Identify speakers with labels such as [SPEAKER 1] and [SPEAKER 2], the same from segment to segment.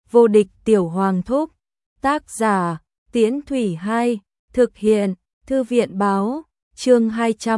[SPEAKER 1] Vô địch tiểu hoàng thúc. Tác giả, Tiễn Thủy 2, thực hiện, Thư viện báo, chương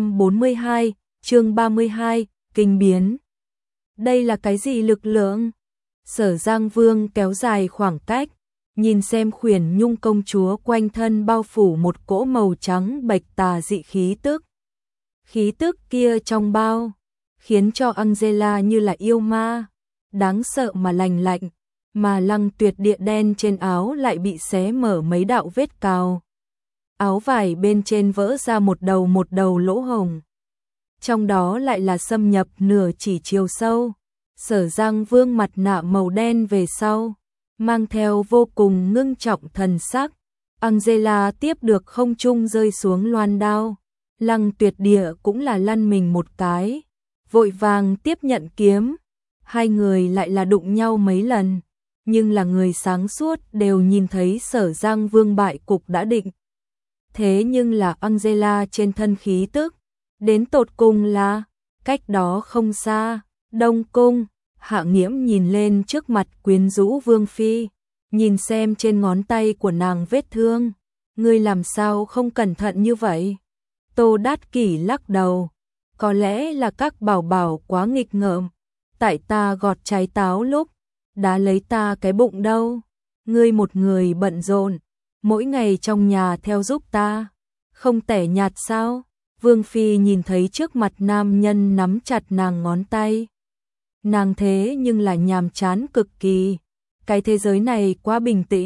[SPEAKER 1] 242, chương 32, kinh biến. Đây là cái gì lực lượng? Sở Giang Vương kéo dài khoảng cách, nhìn xem Khuyển Nhung công chúa quanh thân bao phủ một cỗ màu trắng bạch tà dị khí tức. Khí tức kia trong bao, khiến cho Angela như là yêu ma, đáng sợ mà lành lạnh, mà Lăng Tuyệt địa đen trên áo lại bị xé mở mấy đạo vết cào. Áo vải bên trên vỡ ra một đầu lỗ hồng. Trong đó lại là xâm nhập nửa chỉ chiều sâu. Sở Giang Vương mặt nạ màu đen về sau, mang theo vô cùng ngưng trọng thần sắc. Angela tiếp được không trung rơi xuống loan đao. Lăng Tuyệt địa cũng là lăn mình một cái, vội vàng tiếp nhận kiếm. Hai người lại là đụng nhau mấy lần, nhưng là người sáng suốt đều nhìn thấy Sở Giang Vương bại cục đã định. Thế nhưng là Angela trên thân khí tức, đến tột cùng là, cách đó không xa, Đông Cung. Hạ Nghiễm nhìn lên trước mặt quyến rũ Vương Phi, nhìn xem trên ngón tay của nàng vết thương. Ngươi làm sao không cẩn thận như vậy? Tô Đát Kỷ lắc đầu, có lẽ là các bảo bảo quá nghịch ngợm, tại ta gọt trái táo lúc, đã lấy ta cái bụng đâu. Ngươi một người bận rộn, mỗi ngày trong nhà theo giúp ta, không tẻ nhạt sao? Vương Phi nhìn thấy trước mặt nam nhân nắm chặt nàng ngón tay. Nàng thế nhưng là nhàm chán cực kỳ, cái thế giới này quá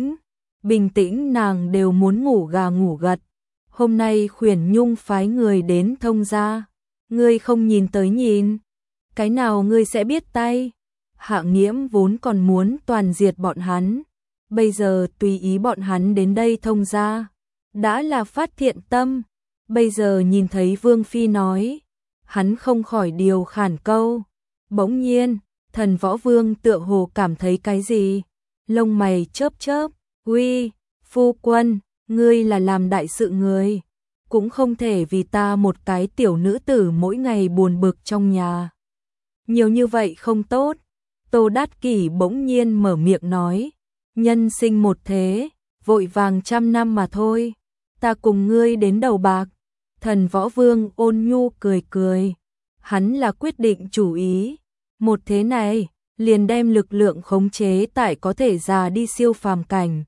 [SPEAKER 1] bình tĩnh nàng đều muốn ngủ gà ngủ gật. Hôm nay Khuyển Nhung phái người đến thông gia, ngươi không nhìn tới nhìn, cái nào ngươi sẽ biết tay. Hạ Nghiễm vốn còn muốn toàn diệt bọn hắn, bây giờ tùy ý bọn hắn đến đây thông gia, đã là phát thiện tâm. Bây giờ nhìn thấy Vương Phi nói, hắn không khỏi điều khản câu. Bỗng nhiên, Thần Võ Vương tựa hồ cảm thấy cái gì, lông mày chớp chớp. Uy, phu quân, ngươi là làm đại sự người, cũng không thể vì ta một cái tiểu nữ tử mỗi ngày buồn bực trong nhà. Nhiều như vậy không tốt. Tô Đát Kỷ bỗng nhiên mở miệng nói, nhân sinh một thế, vội vàng 100 năm mà thôi, ta cùng ngươi đến đầu bạc. Thần Võ Vương ôn nhu cười cười, hắn là quyết định chủ ý, một thế này, liền đem lực lượng khống chế tại có thể già đi siêu phàm cảnh.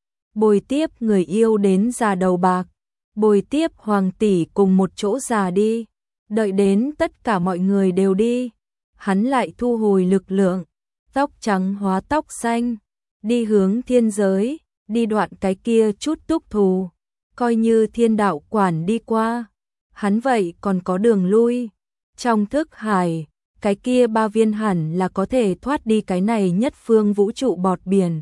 [SPEAKER 1] Bồi tiếp người yêu đến già đầu bạc, bồi tiếp hoàng tỷ cùng một chỗ già đi, đợi đến tất cả mọi người đều đi, hắn lại thu hồi lực lượng, tóc trắng hóa tóc xanh, đi hướng thiên giới, đi đoạn cái kia chút túc thù, coi như thiên đạo quản đi qua, hắn vậy còn có đường lui. Trong thức hải, cái kia 3 viên hẳn là có thể thoát đi cái này nhất phương vũ trụ bọt biển.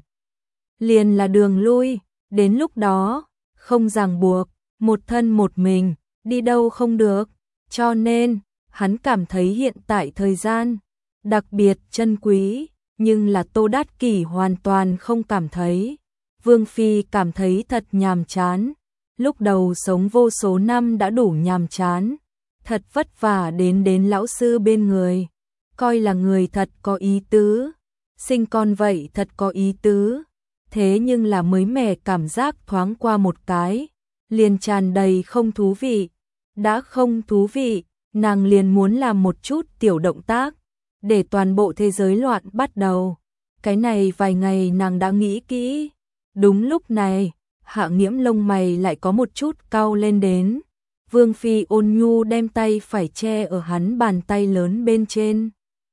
[SPEAKER 1] Liền là đường lui, đến lúc đó, không ràng buộc, một thân một mình, đi đâu không được. Cho nên, hắn cảm thấy hiện tại thời gian, đặc biệt chân quý, nhưng là Tô Đát Kỷ hoàn toàn không cảm thấy. Vương Phi cảm thấy thật nhàm chán, lúc đầu sống vô số năm đã đủ nhàm chán. Thật vất vả đến lão sư bên người, coi là người thật có ý tứ, sinh con vậy thật có ý tứ. Thế nhưng là mới mẻ cảm giác thoáng qua một cái, liền tràn đầy không thú vị. Đã không thú vị, nàng liền muốn làm một chút tiểu động tác, để toàn bộ thế giới loạn bắt đầu. Cái này vài ngày nàng đã nghĩ kỹ. Đúng lúc này, Hạ Nghiễm lông mày lại có một chút cau lên đến. Vương Phi ôn nhu đem tay phải che ở hắn bàn tay lớn bên trên.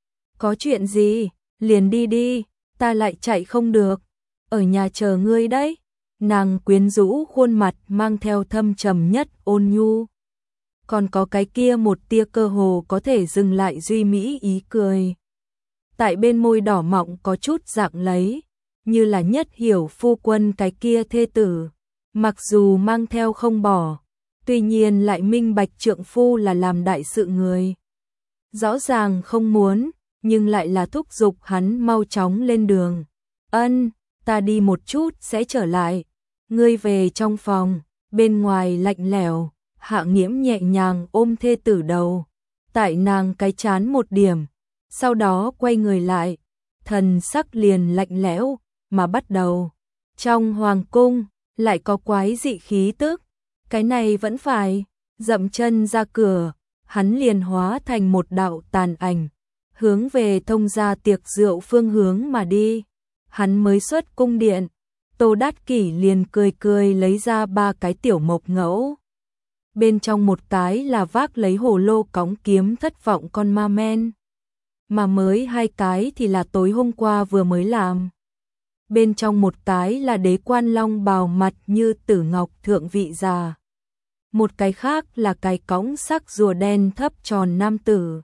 [SPEAKER 1] Có chuyện gì, liền đi đi, ta lại chạy không được, ở nhà chờ ngươi đấy. Nàng quyến rũ khuôn mặt mang theo thâm trầm nhất ôn nhu. Còn có cái kia một tia cơ hồ có thể dừng lại duy mỹ ý cười. Tại bên môi đỏ mọng có chút dạng lấy, như là nhất hiểu phu quân cái kia thê tử. Mặc dù mang theo không bỏ, tuy nhiên lại minh bạch trượng phu là làm đại sự người. Rõ ràng không muốn, nhưng lại là thúc giục hắn mau chóng lên đường. Ân, ta đi một chút sẽ trở lại. Ngươi về trong phòng, bên ngoài lạnh lẽo. Hạ Nghiễm nhẹ nhàng ôm thê tử đầu, tại nàng cái chán một điểm, sau đó quay người lại, thần sắc liền lạnh lẽo, mà bắt đầu. Trong hoàng cung, lại có quái dị khí tức, cái này vẫn phải, dậm chân ra cửa, hắn liền hóa thành một đạo tàn ảnh, hướng về thông gia tiệc rượu phương hướng mà đi. Hắn mới xuất cung điện, Tô Đát Kỷ liền cười cười lấy ra 3 cái tiểu mộc ngẫu. Bên trong một cái là vác lấy hồ lô cõng kiếm thất vọng con ma men, mà mới 2 cái thì là tối hôm qua vừa mới làm. Bên trong một cái là đế quan long bào mặt như tử ngọc thượng vị già. Một cái khác là cái cõng sắc rùa đen thấp tròn nam tử.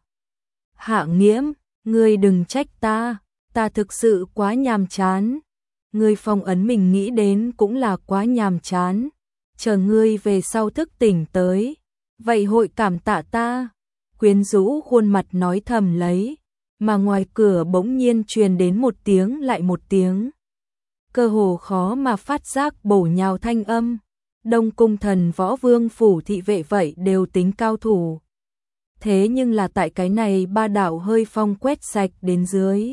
[SPEAKER 1] Hạ Nghiễm, ngươi đừng trách ta thực sự quá nhàm chán. Ngươi phong ấn mình nghĩ đến cũng là quá nhàm chán. Chờ ngươi về sau thức tỉnh tới, vậy hội cảm tạ ta. Quyến rũ khuôn mặt nói thầm lấy, mà ngoài cửa bỗng nhiên truyền đến một tiếng lại một tiếng. Cơ hồ khó mà phát giác bổ nhào thanh âm. Đông Cung Thần Võ Vương phủ thị vệ vậy đều tính cao thủ. Thế nhưng là tại cái này 3 đạo hơi phong quét sạch đến dưới,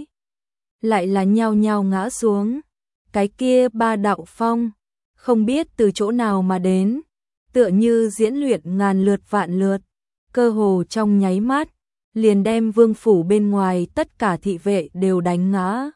[SPEAKER 1] lại là nhao nhao ngã xuống. Cái kia 3 đạo phong, không biết từ chỗ nào mà đến, tựa như diễn luyện ngàn lượt vạn lượt, cơ hồ trong nháy mắt, liền đem vương phủ bên ngoài tất cả thị vệ đều đánh ngã.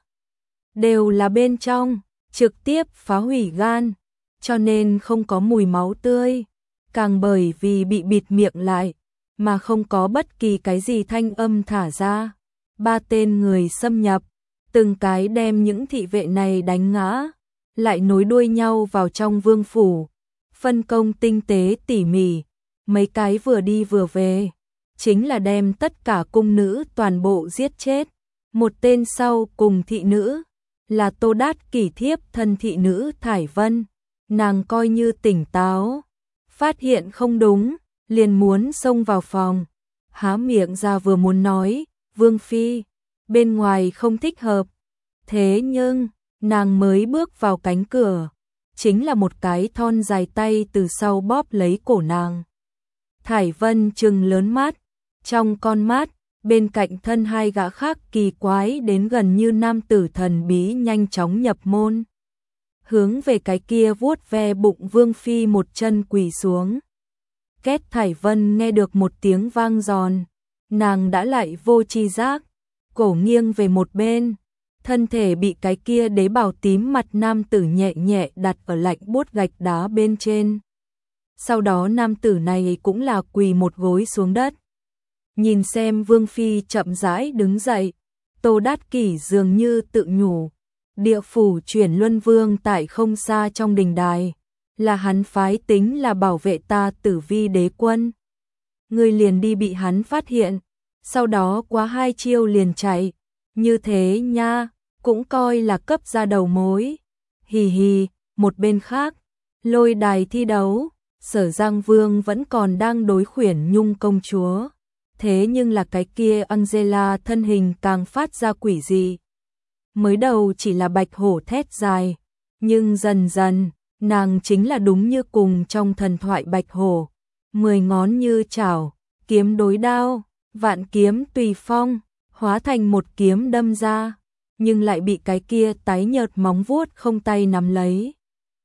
[SPEAKER 1] Đều là bên trong, trực tiếp phá hủy gan, cho nên không có mùi máu tươi, càng bởi vì bị bịt miệng lại, mà không có bất kỳ cái gì thanh âm thả ra. 3 tên người xâm nhập, từng cái đem những thị vệ này đánh ngã, lại nối đuôi nhau vào trong vương phủ, phân công tinh tế tỉ mỉ, mấy cái vừa đi vừa về, chính là đem tất cả cung nữ toàn bộ giết chết. Một tên sau cùng thị nữ, là Tô Đát Kỷ thiếp thân thị nữ Thải Vân, nàng coi như tỉnh táo, phát hiện không đúng, liền muốn xông vào phòng, há miệng ra vừa muốn nói, Vương Phi, bên ngoài không thích hợp. Thế nhưng, nàng mới bước vào cánh cửa, chính là một cái thon dài tay từ sau bóp lấy cổ nàng. Thải Vân trừng lớn mắt, trong con mắt, bên cạnh thân 2 gã khác kỳ quái đến gần như nam tử thần bí nhanh chóng nhập môn. Hướng về cái kia vuốt ve bụng Vương Phi một chân quỳ xuống. Két Thải Vân nghe được một tiếng vang giòn, nàng đã lại vô tri giác, cổ nghiêng về một bên, thân thể bị cái kia đế bào tím mặt nam tử nhẹ nhẹ đặt ở lạnh buốt gạch đá bên trên. Sau đó nam tử này cũng là quỳ một gối xuống đất. Nhìn xem Vương Phi chậm rãi đứng dậy, Tô Đát Kỷ dường như tự nhủ, địa phủ chuyển luân vương tại không xa trong đình đài, là hắn phái tính là bảo vệ ta Tử Vi đế quân. Ngươi liền đi bị hắn phát hiện, sau đó quá 2 chiêu liền chạy, như thế nha, cũng coi là cấp ra đầu mối. Hì hì. Một bên khác, Lôi đài thi đấu, Sở Giang Vương vẫn còn đang đối khuyển Nhung công chúa. Thế nhưng là cái kia Angela thân hình càng phát ra quỷ dị. Mới đầu chỉ là bạch hổ thét dài, nhưng dần dần, nàng chính là đúng như cùng trong thần thoại bạch hổ. 10 ngón như chảo, kiếm đối đao, vạn kiếm tùy phong, hóa thành một kiếm đâm ra, nhưng lại bị cái kia tái nhợt móng vuốt không tay nắm lấy.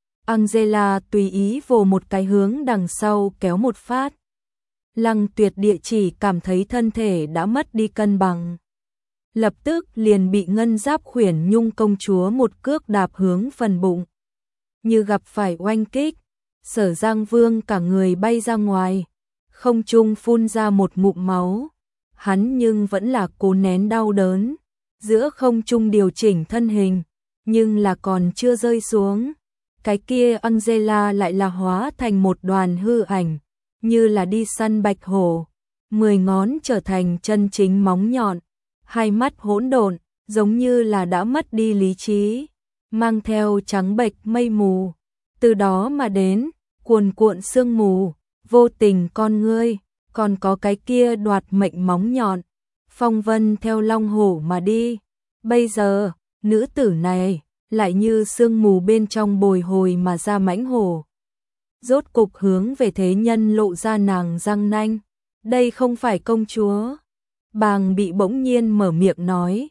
[SPEAKER 1] Angela tùy ý vồ một cái hướng đằng sau kéo một phát. Lăng Tuyệt Địa chỉ cảm thấy thân thể đã mất đi cân bằng. Lập tức liền bị ngân giáp khuyển Nhung công chúa một cước đạp hướng phần bụng. Như gặp phải oanh kích, Sở Giang Vương cả người bay ra ngoài, không trung phun ra một ngụm máu. Hắn nhưng vẫn là cố nén đau đớn, giữa không trung điều chỉnh thân hình, nhưng là còn chưa rơi xuống. Cái kia Angela lại là hóa thành một đoàn hư ảnh, như là đi săn bạch hổ, 10 ngón trở thành chân chính móng nhọn, hai mắt hỗn độn, giống như là đã mất đi lý trí, mang theo trắng bệch mây mù, từ đó mà đến cuồn cuộn sương mù, vô tình con ngươi, còn có cái kia đoạt mệnh móng nhọn, phong vân theo long hổ mà đi. Bây giờ, nữ tử này lại như sương mù bên trong bồi hồi mà ra mãnh hổ. Rốt cục hướng về thế nhân lộ ra nàng răng nanh. Đây không phải công chúa. Bàng bị bỗng nhiên mở miệng nói.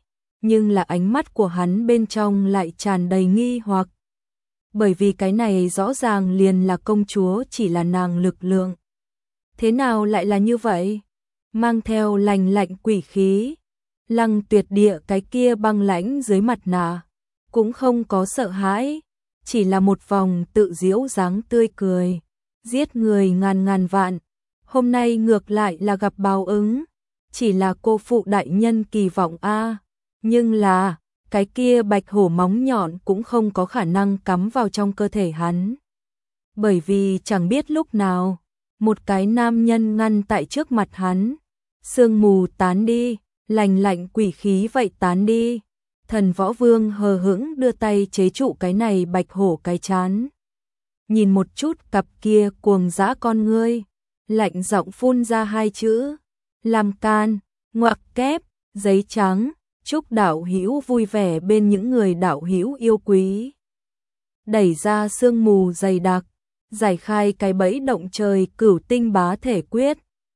[SPEAKER 1] nhưng là ánh mắt của hắn bên trong lại tràn đầy nghi hoặc. Bởi vì cái này rõ ràng liền là công chúa, chỉ là nàng lực lượng. Thế nào lại là như vậy? Mang theo lành lạnh quỷ khí. Lăng Tuyệt Địa cái kia băng lãnh dưới mặt nạ, cũng không có sợ hãi, chỉ là một vòng tự giễu dáng tươi cười. Giết người ngàn ngàn vạn, hôm nay ngược lại là gặp báo ứng, chỉ là cô phụ đại nhân kỳ vọng a. Nhưng là, cái kia bạch hổ móng nhọn cũng không có khả năng cắm vào trong cơ thể hắn. Bởi vì chẳng biết lúc nào, một cái nam nhân ngăn tại trước mặt hắn, sương mù tán đi, lành lạnh quỷ khí vậy tán đi. Thần Võ Vương hờ hững đưa tay chế trụ cái này bạch hổ cái chán. Nhìn một chút cặp kia cuồng dã con ngươi, lạnh giọng phun ra hai chữ, làm can, ngoặc kép, giấy trắng, chúc đạo hữu vui vẻ bên những người đạo hữu yêu quý. Đẩy ra sương mù dày đặc, giải khai cái bẫy động trời cửu tinh bá thể quyết,